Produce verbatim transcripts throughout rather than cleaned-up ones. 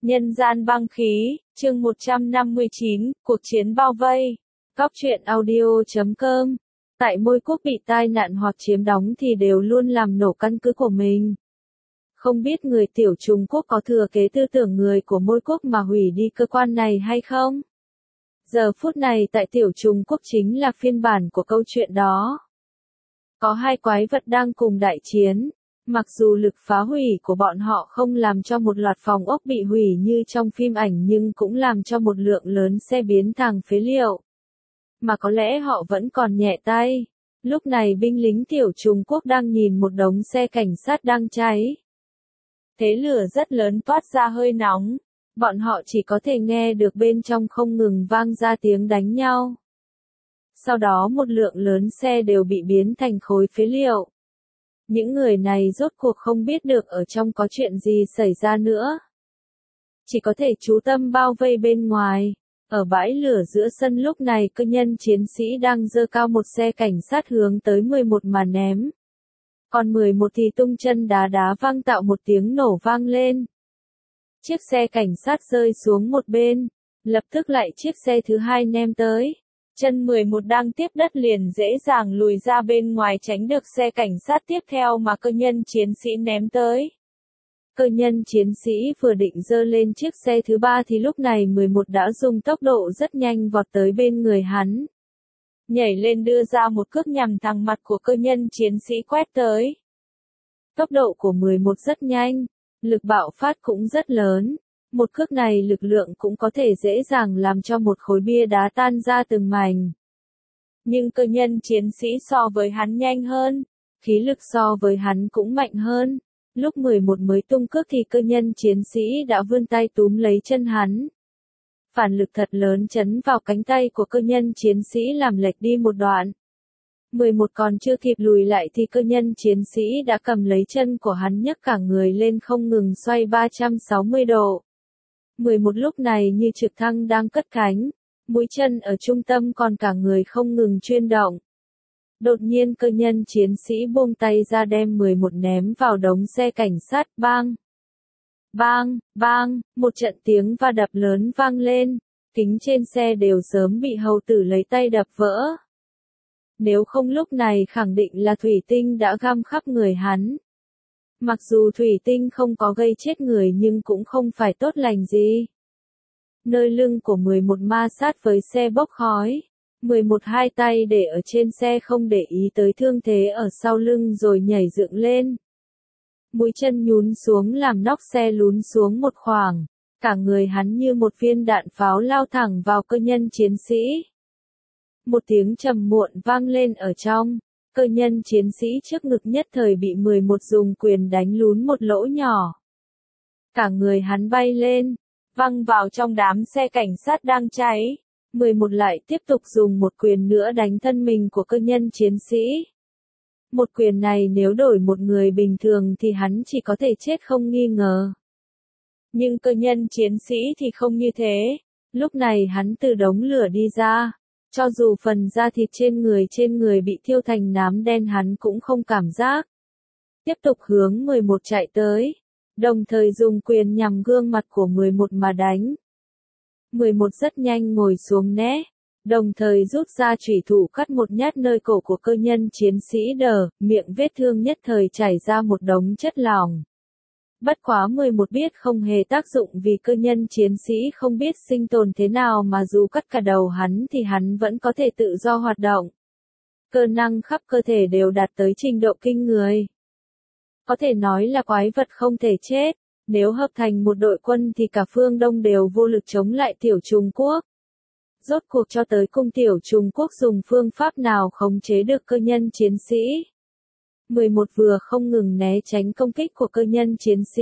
Nhân gian băng khí, chương một trăm năm mươi chín, cuộc chiến bao vây. Góc truyện audio chấm com. Tại mỗi quốc bị tai nạn hoặc chiếm đóng thì đều luôn làm nổ căn cứ của mình. Không biết người tiểu Trung Quốc có thừa kế tư tưởng người của mỗi quốc mà hủy đi cơ quan này hay không? Giờ phút này tại tiểu Trung Quốc chính là phiên bản của câu chuyện đó. Có hai quái vật đang cùng đại chiến. Mặc dù lực phá hủy của bọn họ không làm cho một loạt phòng ốc bị hủy như trong phim ảnh nhưng cũng làm cho một lượng lớn xe biến thành phế liệu. Mà có lẽ họ vẫn còn nhẹ tay. Lúc này binh lính tiểu Trung Quốc đang nhìn một đống xe cảnh sát đang cháy. Thế lửa rất lớn toát ra hơi nóng. Bọn họ chỉ có thể nghe được bên trong không ngừng vang ra tiếng đánh nhau. Sau đó một lượng lớn xe đều bị biến thành khối phế liệu. Những người này rốt cuộc không biết được ở trong có chuyện gì xảy ra nữa. Chỉ có thể chú tâm bao vây bên ngoài. Ở bãi lửa giữa sân lúc này cơ nhân chiến sĩ đang giơ cao một xe cảnh sát hướng tới mười một mà ném. Còn mười một thì tung chân đá đá vang tạo một tiếng nổ vang lên. Chiếc xe cảnh sát rơi xuống một bên. Lập tức lại chiếc xe thứ hai ném tới. Chân mười một đang tiếp đất liền dễ dàng lùi ra bên ngoài tránh được xe cảnh sát tiếp theo mà cơ nhân chiến sĩ ném tới. Cơ nhân chiến sĩ vừa định giơ lên chiếc xe thứ ba thì lúc này mười một đã dùng tốc độ rất nhanh vọt tới bên người hắn. Nhảy lên đưa ra một cước nhằm thẳng mặt của cơ nhân chiến sĩ quét tới. Tốc độ của mười một rất nhanh, lực bạo phát cũng rất lớn. Một cước này lực lượng cũng có thể dễ dàng làm cho một khối bia đá tan ra từng mảnh. Nhưng cơ nhân chiến sĩ so với hắn nhanh hơn, khí lực so với hắn cũng mạnh hơn. Lúc mười một mới tung cước thì cơ nhân chiến sĩ đã vươn tay túm lấy chân hắn. Phản lực thật lớn chấn vào cánh tay của cơ nhân chiến sĩ làm lệch đi một đoạn. mười một còn chưa kịp lùi lại thì cơ nhân chiến sĩ đã cầm lấy chân của hắn nhấc cả người lên không ngừng xoay ba trăm sáu mươi độ. mười một lúc này như trực thăng đang cất cánh, mũi chân ở trung tâm còn cả người không ngừng chuyển động. Đột nhiên cơ nhân chiến sĩ buông tay ra đem mười một ném vào đống xe cảnh sát, bang, bang, bang, một trận tiếng va đập lớn vang lên, kính trên xe đều sớm bị hầu tử lấy tay đập vỡ. Nếu không lúc này khẳng định là thủy tinh đã găm khắp người hắn. Mặc dù thủy tinh không có gây chết người nhưng cũng không phải tốt lành gì. Nơi lưng của mười một ma sát với xe bốc khói. mười một hai tay để ở trên xe không để ý tới thương thế ở sau lưng rồi nhảy dựng lên. Mũi chân nhún xuống làm nóc xe lún xuống một khoảng. Cả người hắn như một viên đạn pháo lao thẳng vào cơ nhân chiến sĩ. Một tiếng trầm muộn vang lên ở trong. Cơ nhân chiến sĩ trước ngực nhất thời bị mười một dùng quyền đánh lún một lỗ nhỏ. Cả người hắn bay lên, văng vào trong đám xe cảnh sát đang cháy. mười một lại tiếp tục dùng một quyền nữa đánh thân mình của cơ nhân chiến sĩ. Một quyền này nếu đổi một người bình thường thì hắn chỉ có thể chết không nghi ngờ. Nhưng cơ nhân chiến sĩ thì không như thế. Lúc này hắn từ đống lửa đi ra. Cho dù phần da thịt trên người trên người bị thiêu thành nám đen hắn cũng không cảm giác. Tiếp tục hướng mười một chạy tới. Đồng thời dùng quyền nhằm gương mặt của mười một mà đánh. mười một rất nhanh ngồi xuống né. Đồng thời rút ra chủy thủ cắt một nhát nơi cổ của cơ nhân chiến sĩ đờ, miệng vết thương nhất thời chảy ra một đống chất lỏng. Bất quá mười một biết không hề tác dụng vì cơ nhân chiến sĩ không biết sinh tồn thế nào mà dù cắt cả đầu hắn thì hắn vẫn có thể tự do hoạt động. Cơ năng khắp cơ thể đều đạt tới trình độ kinh người. Có thể nói là quái vật không thể chết, nếu hợp thành một đội quân thì cả phương Đông đều vô lực chống lại tiểu Trung Quốc. Rốt cuộc cho tới cùng tiểu Trung Quốc dùng phương pháp nào khống chế được cơ nhân chiến sĩ. mười một vừa không ngừng né tránh công kích của cơ nhân chiến sĩ.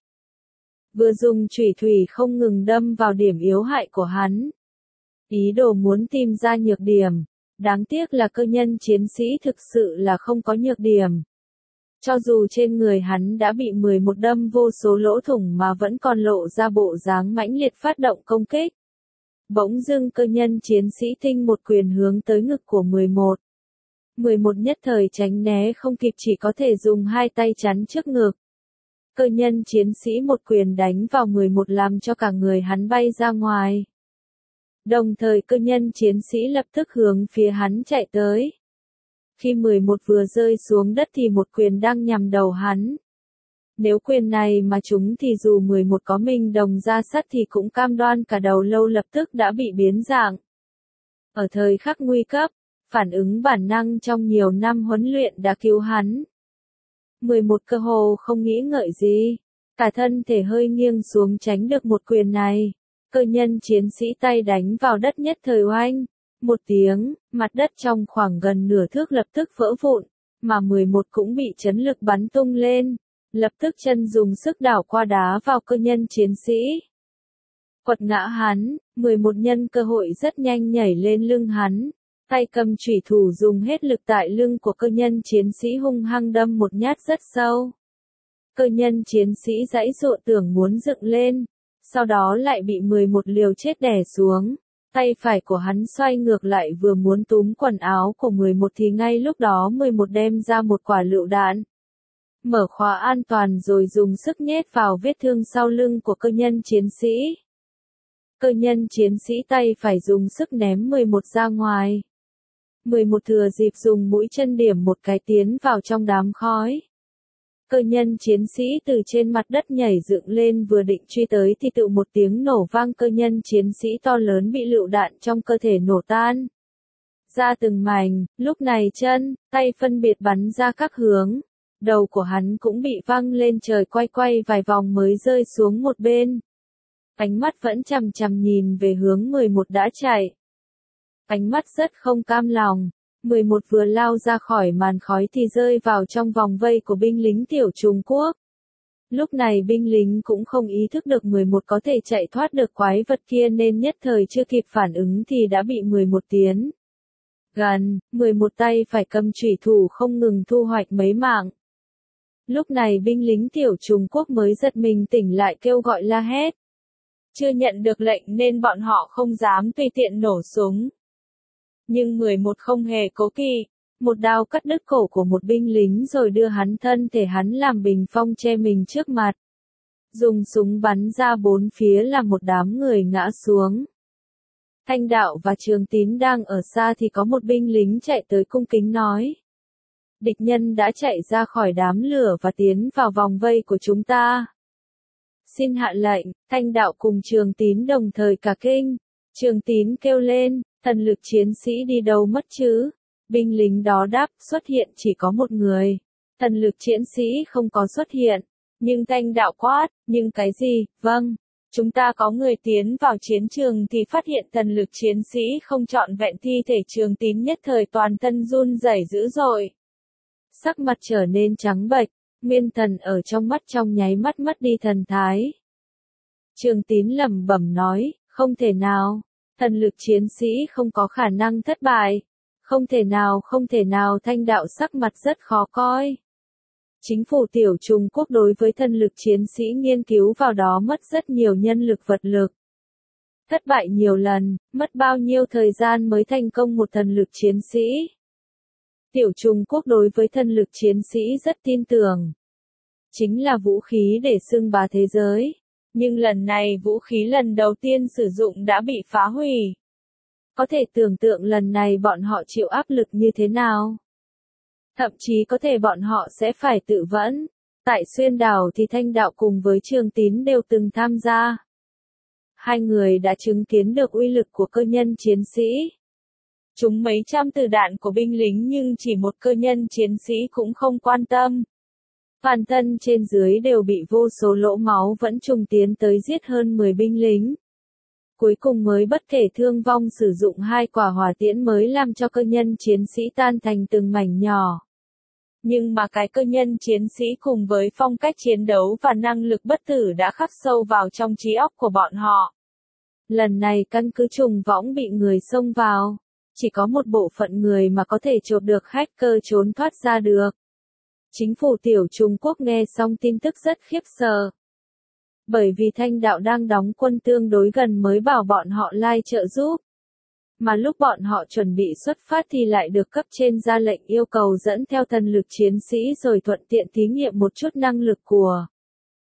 Vừa dùng chủy thủy không ngừng đâm vào điểm yếu hại của hắn. Ý đồ muốn tìm ra nhược điểm. Đáng tiếc là cơ nhân chiến sĩ thực sự là không có nhược điểm. Cho dù trên người hắn đã bị mười một đâm vô số lỗ thủng mà vẫn còn lộ ra bộ dáng mãnh liệt phát động công kích. Bỗng dưng cơ nhân chiến sĩ thinh một quyền hướng tới ngực của mười một. mười một nhất thời tránh né không kịp chỉ có thể dùng hai tay chắn trước ngực. Cơ nhân chiến sĩ một quyền đánh vào mười một làm cho cả người hắn bay ra ngoài. Đồng thời cơ nhân chiến sĩ lập tức hướng phía hắn chạy tới. Khi mười một vừa rơi xuống đất thì một quyền đang nhằm đầu hắn. Nếu quyền này mà trúng thì dù mười một có minh đồng ra sắt thì cũng cam đoan cả đầu lâu lập tức đã bị biến dạng. Ở thời khắc nguy cấp, phản ứng bản năng trong nhiều năm huấn luyện đã cứu hắn. mười một cơ hồ không nghĩ ngợi gì, cả thân thể hơi nghiêng xuống tránh được một quyền này. Cơ nhân chiến sĩ tay đánh vào đất nhất thời oanh. Một tiếng, mặt đất trong khoảng gần nửa thước lập tức vỡ vụn, mà mười một cũng bị chấn lực bắn tung lên. Lập tức chân dùng sức đảo qua đá vào cơ nhân chiến sĩ. Quật ngã hắn, mười một nhân cơ hội rất nhanh nhảy lên lưng hắn. Tay cầm chủy thủ dùng hết lực tại lưng của cơ nhân chiến sĩ hung hăng đâm một nhát rất sâu. Cơ nhân chiến sĩ giãy giụa tưởng muốn dựng lên, sau đó lại bị mười một liều chết đè xuống. Tay phải của hắn xoay ngược lại vừa muốn túm quần áo của mười một thì ngay lúc đó mười một đem ra một quả lựu đạn. Mở khóa an toàn rồi dùng sức nhét vào vết thương sau lưng của cơ nhân chiến sĩ. Cơ nhân chiến sĩ tay phải dùng sức ném mười một ra ngoài. mười một thừa dịp dùng mũi chân điểm một cái tiến vào trong đám khói. Cơ nhân chiến sĩ từ trên mặt đất nhảy dựng lên vừa định truy tới thì tự một tiếng nổ vang, cơ nhân chiến sĩ to lớn bị lựu đạn trong cơ thể nổ tan ra từng mảnh. Lúc này chân, tay phân biệt bắn ra các hướng. Đầu của hắn cũng bị văng lên trời quay quay vài vòng mới rơi xuống một bên. Ánh mắt vẫn chằm chằm nhìn về hướng mười một đã chạy. Ánh mắt rất không cam lòng. mười một vừa lao ra khỏi màn khói thì rơi vào trong vòng vây của binh lính tiểu Trung Quốc. Lúc này binh lính cũng không ý thức được mười một có thể chạy thoát được quái vật kia nên nhất thời chưa kịp phản ứng thì đã bị mười một tiến gần. mười một tay phải cầm chủy thủ không ngừng thu hoạch mấy mạng. Lúc này binh lính tiểu Trung Quốc mới giật mình tỉnh lại kêu gọi la hét. Chưa nhận được lệnh nên bọn họ không dám tùy tiện nổ súng. Nhưng mười một không hề cố kỵ, một đao cắt đứt cổ của một binh lính rồi đưa hắn thân thể hắn làm bình phong che mình trước mặt. Dùng súng bắn ra bốn phía là một đám người ngã xuống. Thanh Đạo và Trường Tín đang ở xa thì có một binh lính chạy tới cung kính nói. Địch nhân đã chạy ra khỏi đám lửa và tiến vào vòng vây của chúng ta. Xin hạ lệnh. Thanh Đạo cùng Trường Tín đồng thời cả kinh. Trường Tín kêu lên, thần lực chiến sĩ đi đâu mất chứ? Binh lính đó đáp, xuất hiện chỉ có một người. Thần lực chiến sĩ không có xuất hiện. Nhưng Thanh Đạo quát, nhưng cái gì? Vâng, chúng ta có người tiến vào chiến trường thì phát hiện thần lực chiến sĩ không trọn vẹn. Thi thể Trường Tín nhất thời toàn thân run rẩy dữ dội. Sắc mặt trở nên trắng bệch, nguyên thần ở trong mắt trong nháy mắt mất đi thần thái. Trường Tín lẩm bẩm nói, không thể nào, thần lực chiến sĩ không có khả năng thất bại. Không thể nào, không thể nào. Thanh Đạo sắc mặt rất khó coi. Chính phủ tiểu Trung Quốc đối với thần lực chiến sĩ nghiên cứu vào đó mất rất nhiều nhân lực vật lực. Thất bại nhiều lần, mất bao nhiêu thời gian mới thành công một thần lực chiến sĩ. Tiểu Trung Quốc đối với thần lực chiến sĩ rất tin tưởng. Chính là vũ khí để xưng bá thế giới. Nhưng lần này vũ khí lần đầu tiên sử dụng đã bị phá hủy. Có thể tưởng tượng lần này bọn họ chịu áp lực như thế nào. Thậm chí có thể bọn họ sẽ phải tự vẫn. Tại Xuyên Đảo thì Thanh Đạo cùng với Trường Tín đều từng tham gia. Hai người đã chứng kiến được uy lực của cơ nhân chiến sĩ. Chúng mấy trăm từ đạn của binh lính nhưng chỉ một cơ nhân chiến sĩ cũng không quan tâm. Toàn thân trên dưới đều bị vô số lỗ máu vẫn trùng tiến tới giết hơn mười binh lính. Cuối cùng mới bất kể thương vong sử dụng hai quả hỏa tiễn mới làm cho cơ nhân chiến sĩ tan thành từng mảnh nhỏ. Nhưng mà cái cơ nhân chiến sĩ cùng với phong cách chiến đấu và năng lực bất tử đã khắc sâu vào trong trí óc của bọn họ. Lần này căn cứ trùng võng bị người xông vào. Chỉ có một bộ phận người mà có thể chộp được hacker trốn thoát ra được. Chính phủ tiểu Trung Quốc nghe xong tin tức rất khiếp sợ. Bởi vì Thanh Đạo đang đóng quân tương đối gần mới bảo bọn họ lai trợ giúp. Mà lúc bọn họ chuẩn bị xuất phát thì lại được cấp trên ra lệnh yêu cầu dẫn theo thần lực chiến sĩ rồi thuận tiện thí nghiệm một chút năng lực của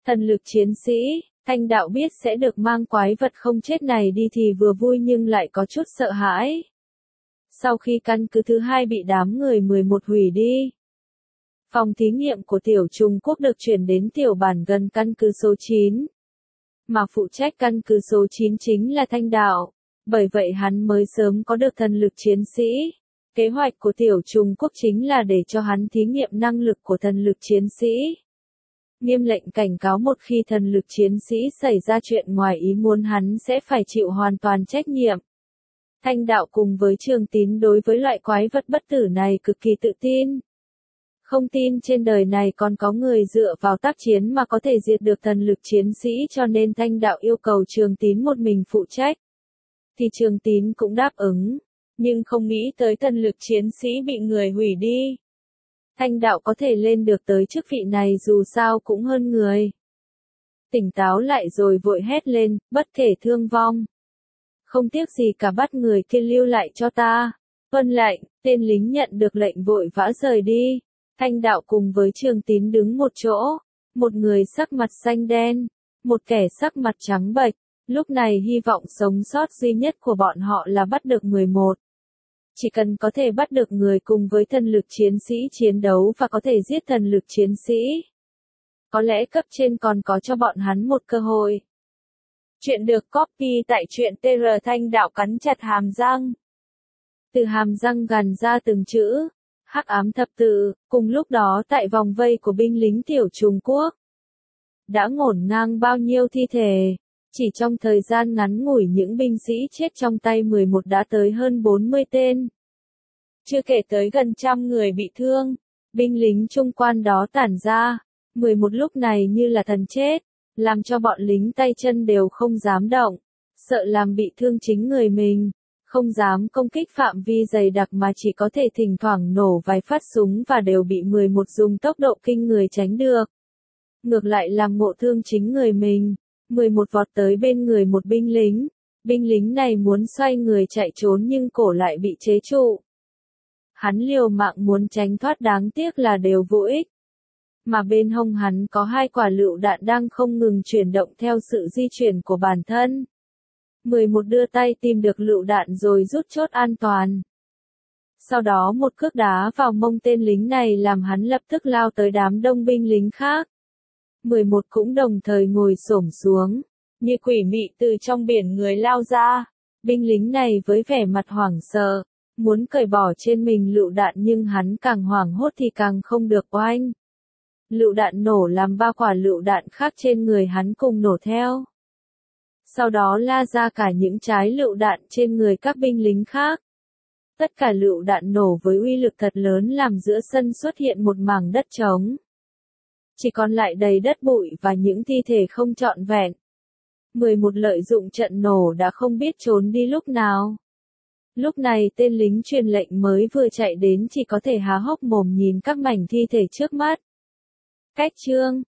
Thần lực chiến sĩ, Thanh đạo biết sẽ được mang quái vật không chết này đi thì vừa vui nhưng lại có chút sợ hãi. Sau khi căn cứ thứ hai bị đám người mười một hủy đi, phòng thí nghiệm của tiểu Trung Quốc được chuyển đến tiểu bản gần căn cứ số chín. Mà phụ trách căn cứ số chín chính là Thanh đạo, bởi vậy hắn mới sớm có được thần lực chiến sĩ. Kế hoạch của tiểu Trung Quốc chính là để cho hắn thí nghiệm năng lực của thần lực chiến sĩ. Nghiêm lệnh cảnh cáo một khi thần lực chiến sĩ xảy ra chuyện ngoài ý muốn hắn sẽ phải chịu hoàn toàn trách nhiệm. Thanh đạo cùng với Trường Tín đối với loại quái vật bất tử này cực kỳ tự tin. Không tin trên đời này còn có người dựa vào tác chiến mà có thể diệt được thần lực chiến sĩ cho nên Thanh đạo yêu cầu Trường Tín một mình phụ trách. Thì Trường Tín cũng đáp ứng, nhưng không nghĩ tới thần lực chiến sĩ bị người hủy đi. Thanh đạo có thể lên được tới chức vị này dù sao cũng hơn người. Tỉnh táo lại rồi vội hét lên, bất kể thương vong. Không tiếc gì cả bắt người kia lưu lại cho ta. Vâng lệnh, tên lính nhận được lệnh vội vã rời đi. Thanh đạo cùng với Trường Tín đứng một chỗ. Một người sắc mặt xanh đen, một kẻ sắc mặt trắng bệch. Lúc này hy vọng sống sót duy nhất của bọn họ là bắt được mười một. Chỉ cần có thể bắt được người cùng với thần lực chiến sĩ chiến đấu và có thể giết thần lực chiến sĩ. Có lẽ cấp trên còn có cho bọn hắn một cơ hội. Chuyện được copy tại truyện tê rờ Thanh đạo cắn chặt hàm răng. Từ hàm răng gằn ra từng chữ. Hắc ám thập tự, cùng lúc đó tại vòng vây của binh lính tiểu Trung Quốc. Đã ngổn ngang bao nhiêu thi thể. Chỉ trong thời gian ngắn ngủi những binh sĩ chết trong tay mười một đã tới hơn bốn mươi tên. Chưa kể tới gần trăm người bị thương, binh lính trung quan đó tản ra. mười một lúc này như là thần chết, làm cho bọn lính tay chân đều không dám động, sợ làm bị thương chính người mình, không dám công kích phạm vi dày đặc mà chỉ có thể thỉnh thoảng nổ vài phát súng và đều bị mười một dùng tốc độ kinh người tránh được. Ngược lại làm ngộ thương chính người mình. mười một vọt tới bên người một binh lính. Binh lính này muốn xoay người chạy trốn nhưng cổ lại bị chế trụ. Hắn liều mạng muốn tránh thoát đáng tiếc là đều vô ích. Mà bên hông hắn có hai quả lựu đạn đang không ngừng chuyển động theo sự di chuyển của bản thân. mười một đưa tay tìm được lựu đạn rồi rút chốt an toàn. Sau đó một cước đá vào mông tên lính này làm hắn lập tức lao tới đám đông binh lính khác. mười một cũng đồng thời ngồi xổm xuống, như quỷ mị từ trong biển người lao ra. Binh lính này với vẻ mặt hoảng sợ, muốn cởi bỏ trên mình lựu đạn nhưng hắn càng hoảng hốt thì càng không được oanh. Lựu đạn nổ làm ba quả lựu đạn khác trên người hắn cùng nổ theo. Sau đó la ra cả những trái lựu đạn trên người các binh lính khác. Tất cả lựu đạn nổ với uy lực thật lớn làm giữa sân xuất hiện một mảng đất trống. Chỉ còn lại đầy đất bụi và những thi thể không trọn vẹn. mười một lợi dụng trận nổ đã không biết trốn đi lúc nào. Lúc này tên lính truyền lệnh mới vừa chạy đến chỉ có thể há hốc mồm nhìn các mảnh thi thể trước mắt. Cách chương